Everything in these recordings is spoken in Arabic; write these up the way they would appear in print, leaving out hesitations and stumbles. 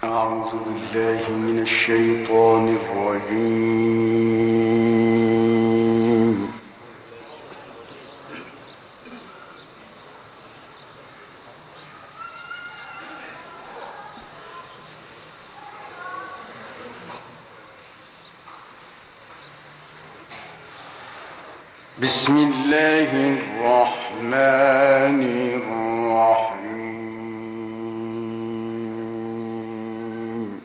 أعوذ بالله من الشيطان الرجيم. بسم الله الرحمن الرحيم.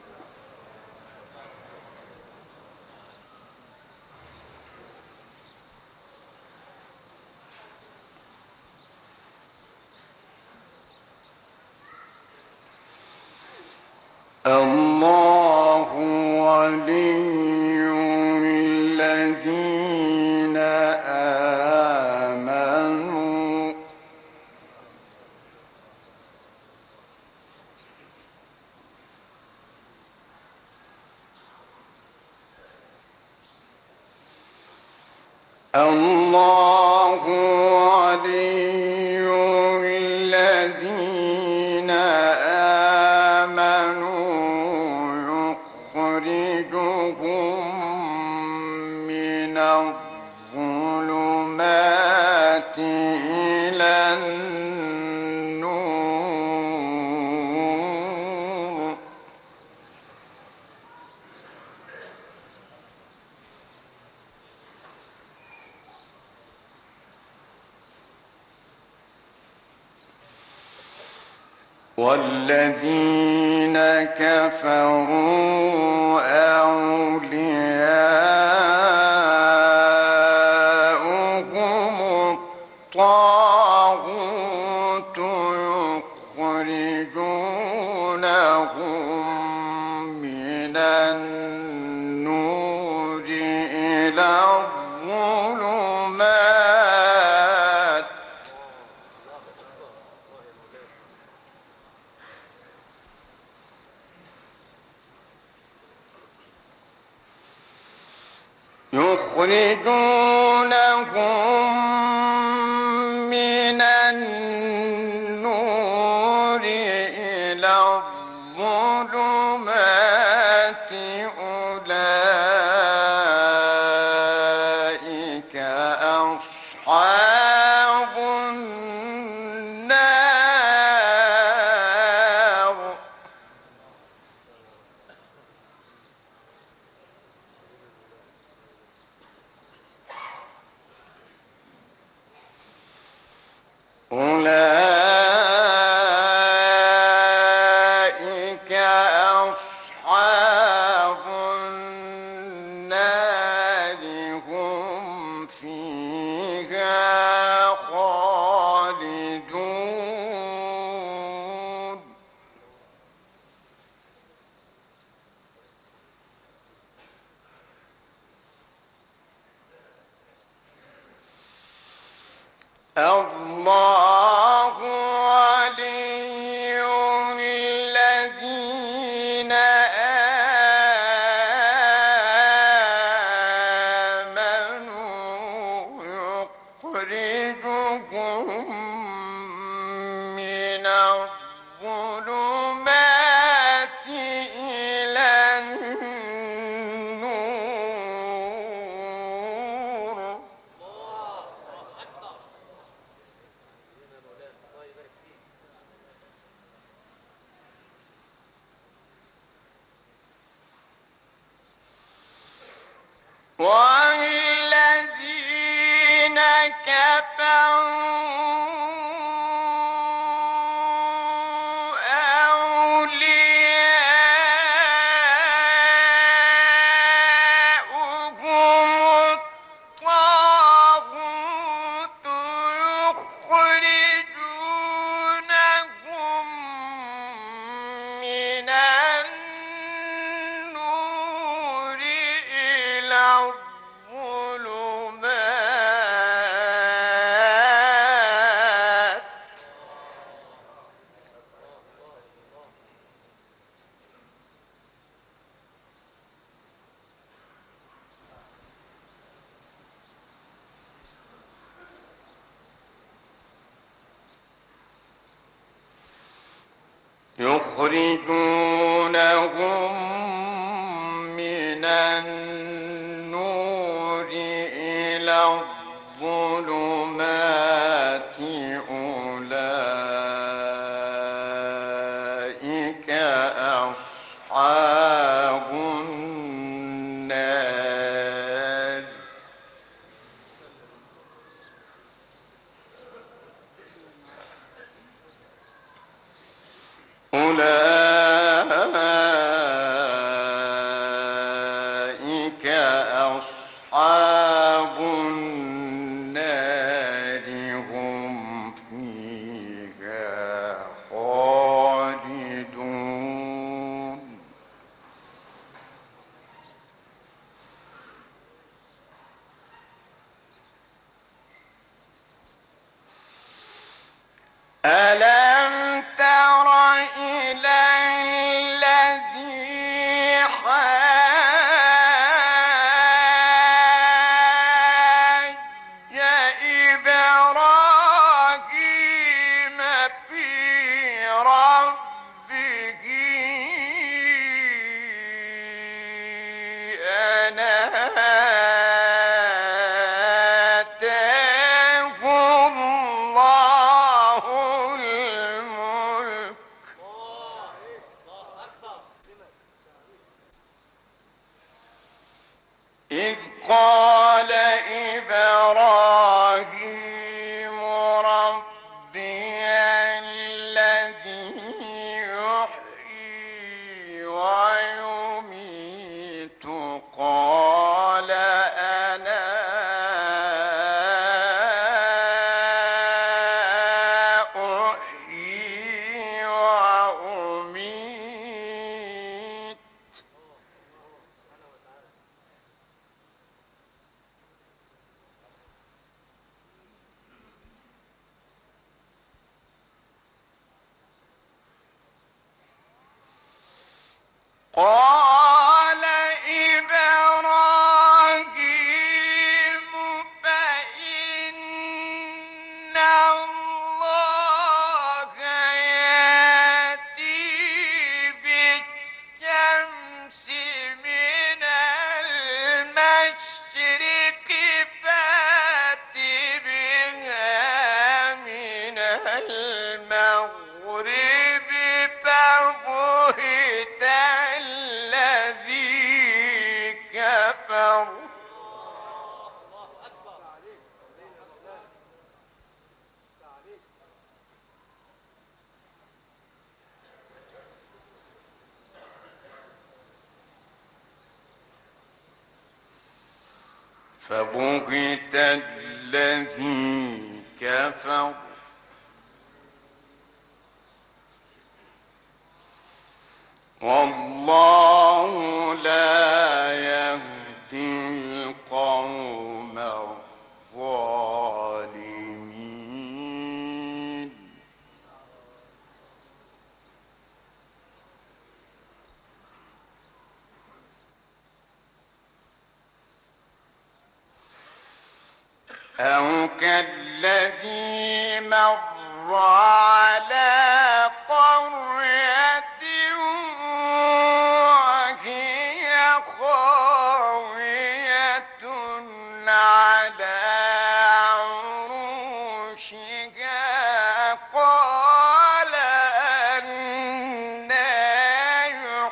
الله ولي الذين آمنوا الله ولي الذين آمنوا يخرجهم من الظلمات إلى النور والذين كفروا أولياؤهم الطاغوت يخرجونهم من النور إلى الظلمات أولئك أصحاب النار أولئك أصحاب النار هم فيها خالدون الله ولي الذين آمنوا يخرجهم من الظلمات إلى النور والذين كفروا أولياؤهم الطاغوت يخرجونهم من النور إلى الظلمات يخرجون لهم من النور إلى الظلمات أولئك أصحاب النار أولئك أصحاب النار هم فيها خالدون ألم تر إلى الذي حاج إبراهيم في ربه أن آتاه الله الملك إذ قال إبراهيم ربي الذي يحيي ويميت قال أنا أحيي وأميت قال إبراهيم فإن الله يأتي بالشمس من المشرق فأت بها من المغرب فبهت الذي كفر فبهت الذي كفر والله لا يهدي القوم الظالمين أو كالذي مر على قرية وهي خاوية على عروشها قال أنى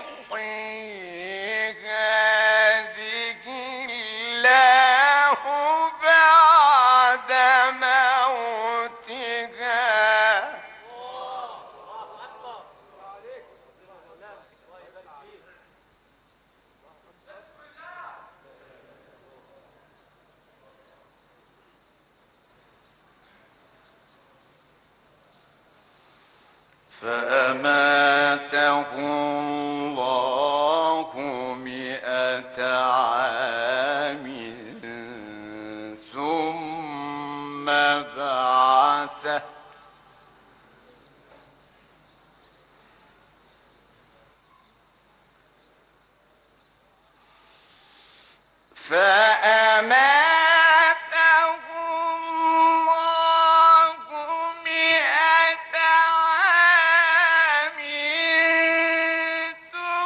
يحيي هذه الله بعد موتها فأماته الله 100 عام ثم بعثه فأماته الله 100 عام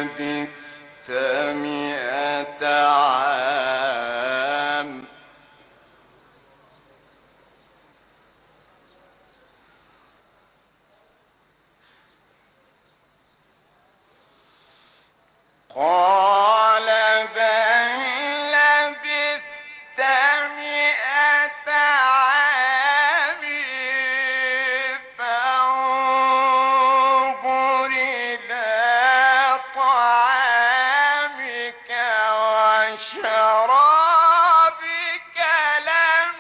لبثت 100 عام قال بل لبثت 100 عام فانظر إلى طعامك وشرابك لم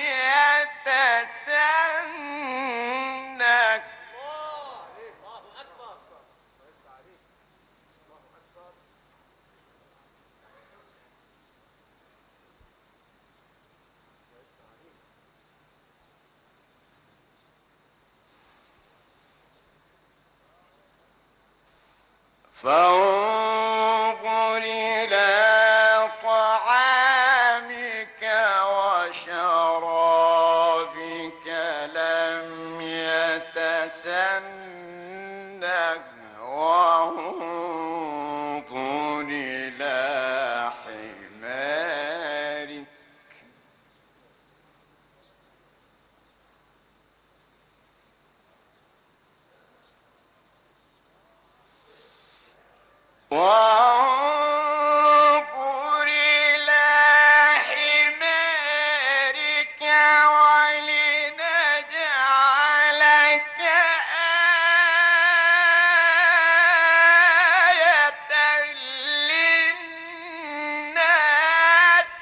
يتسنك فانظر إلى طعامك وشرابك لم يتسنه وانظر إلى حمارك وانظر إلى حمارك ولنجعلك آية للناس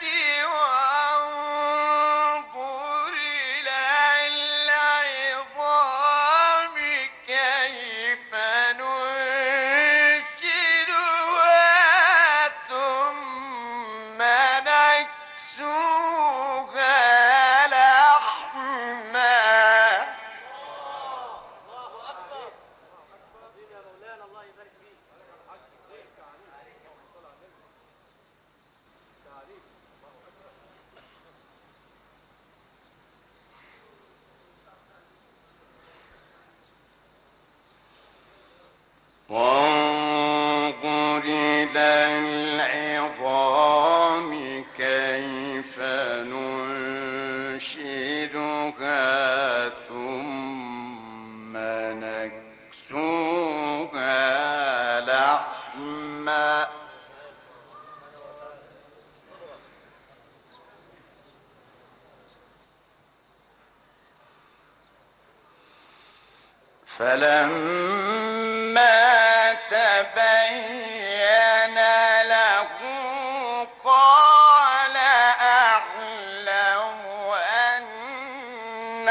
وانظر إلى العظام كيف ننشرها ثم نكسوها لحما وانظر إلى العظام كيف ننشدها ثم نكسوها لحما فلما تبين له قال أعلم أن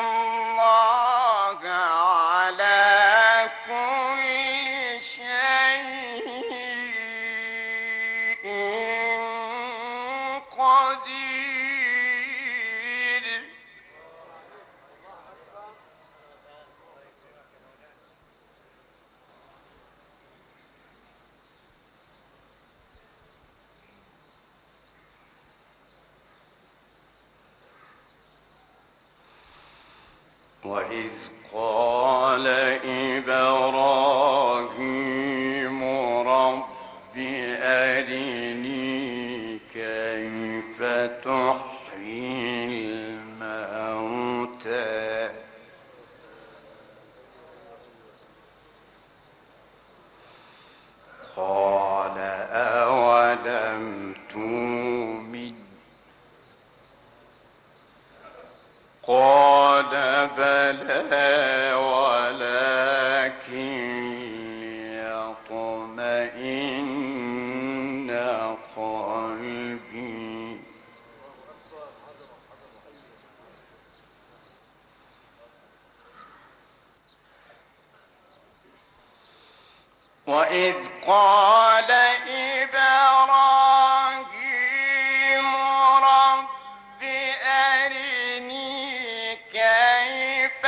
الله على كل شيء قدير وإذ قال إبراهيم رب أرني كيف تحيي الموتى قال أولم تؤمن قال بلى ولكن ليطمئن قلبي وإذ قال إبراهيم رب أرني كيف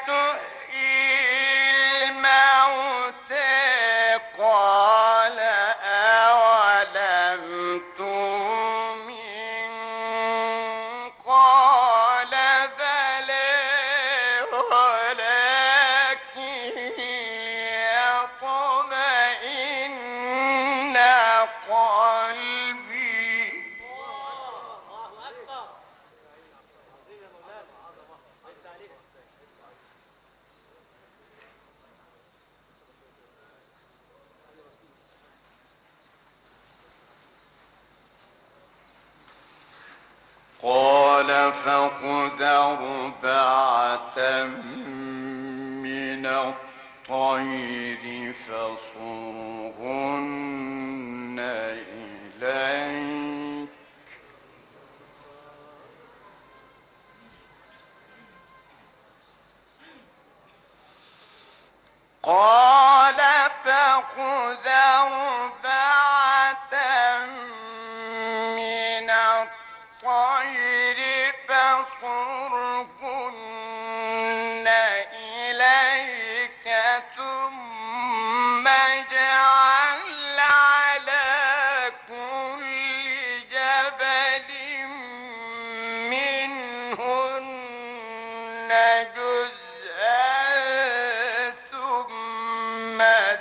تحيي الموتى قال أولم تؤمن قال بلى ولكن يطمئن قال فخذ أربعة من الطير فصرهن إليك قال فخذ أربعة من الطير فصرهن إليك ثم اجعل على كل جبل منهن جزءا ثم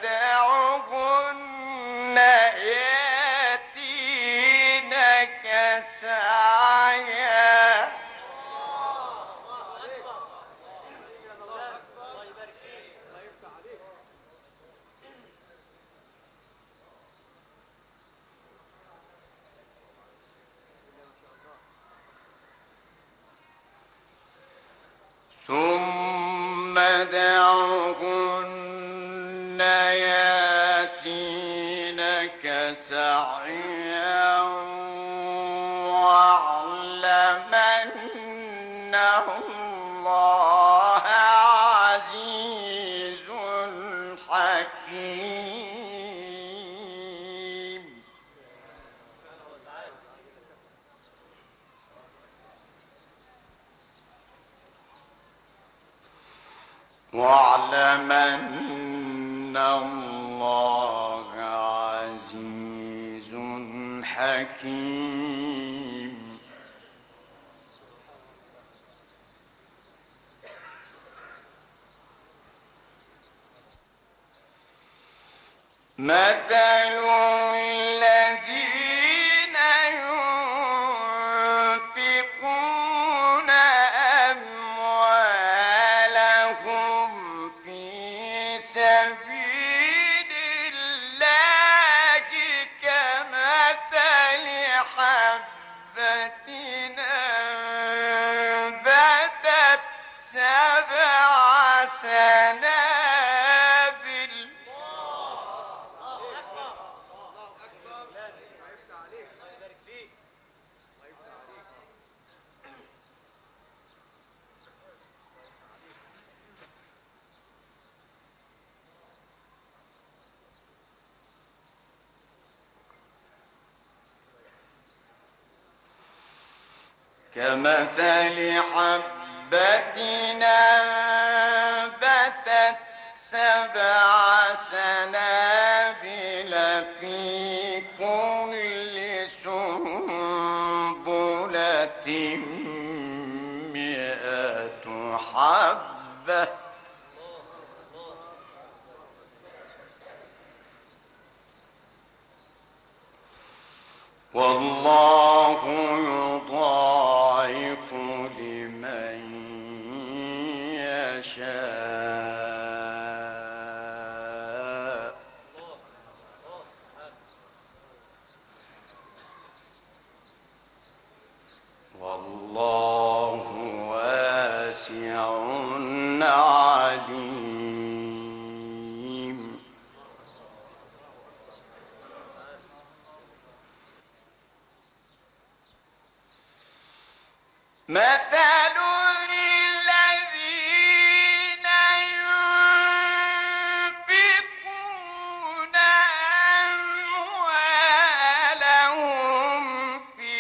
دعهن يأتينك سعيا ثم دعهن ياتينك سعيا واعلم أن الله عزيز حكيم واعلم أن الله عزيز حكيم مثل الذين ينفقون أموالهم في سبيل الله كمثل حبة أنبتت سبع سنابل كمثل حبة أنبتت سبع سنابل في كل سنبلة 100 حبة والله يضاعف لمن يشاء والله واسع عليم مثل الذين ينفقون أموالهم في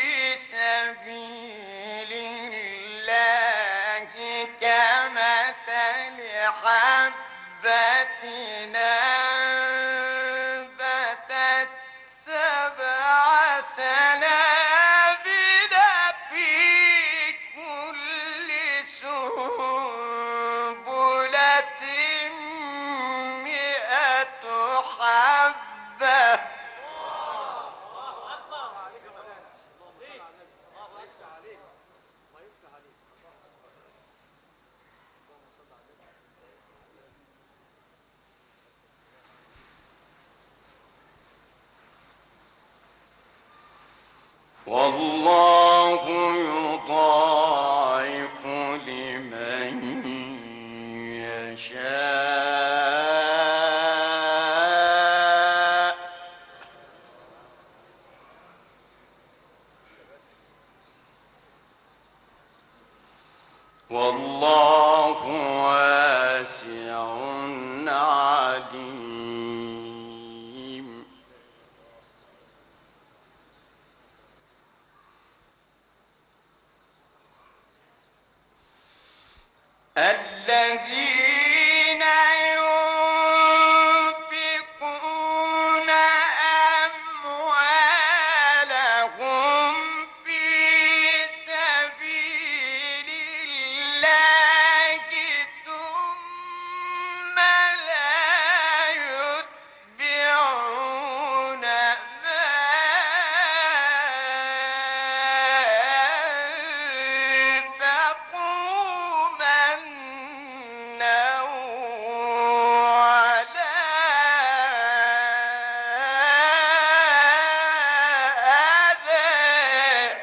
سبيل الله كمثل حبة أنبتت سبع سنابل في كل سنبلة 100 حبة والله يضاعف لمن يشاء والله واسع عليم. الذين ينفقون أموالهم في سبيل الله ثم لا يتبعون ما أنفقوا منا ولا أذى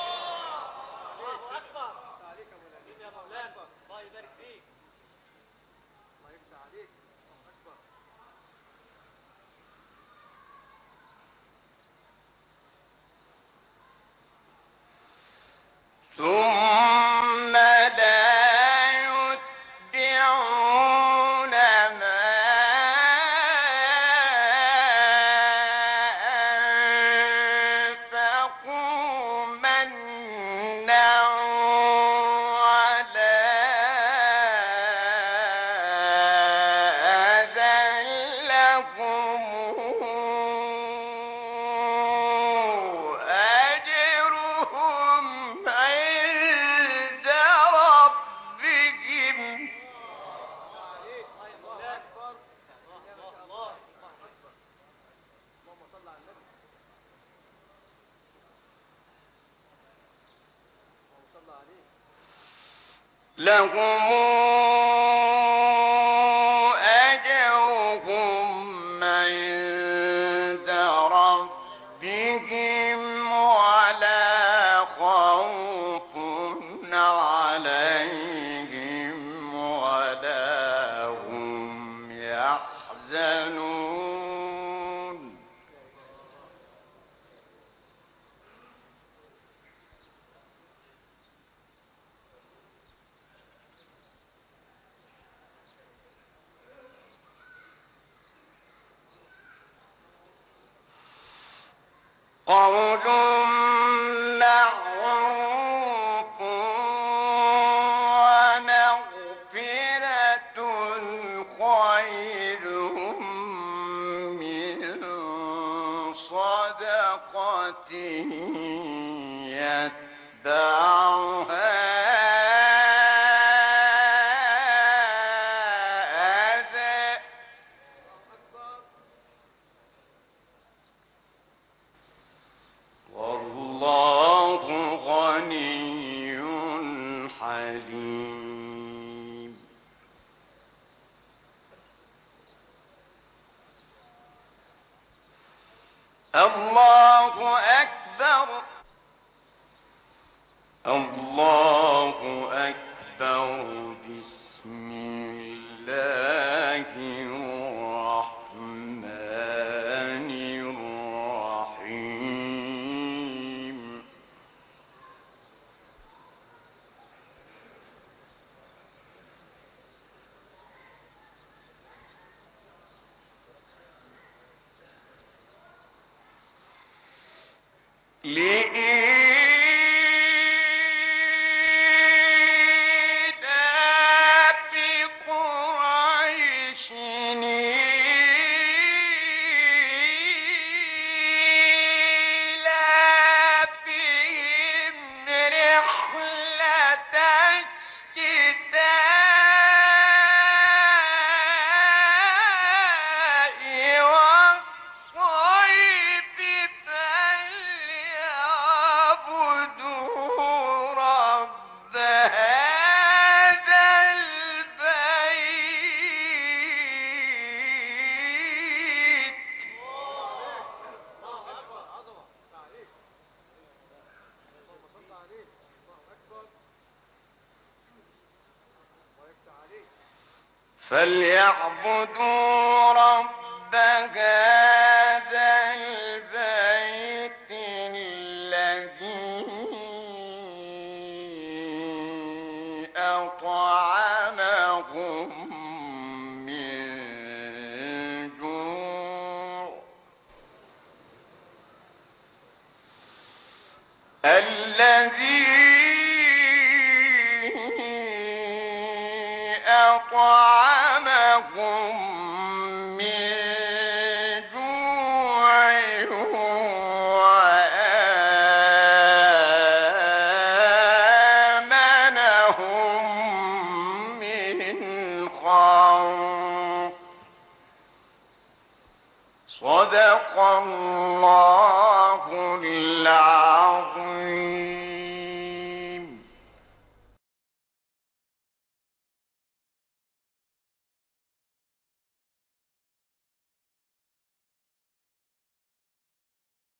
ثم لا يتبعون ما أنفقوا منا ولا أذى لهم أجرهم عند ربهم لهم أجرهم عند ربهم ولا خوف عليهم ولا هم يحزنون. قول معروف ومغفرة خير من صدقة يتبعها أذى والله غني حليم. الله أكبر الله أكبر. بسم الله الرحمن الرحيم. لإيلاف قريش إيلافهم رحلة الشتاء والصيف فليعبدوا فليعبدوا رب هذا البيت الذي أطعمهم من جوع أطعمهم من جوع وآمنهم من خوف. صدق الله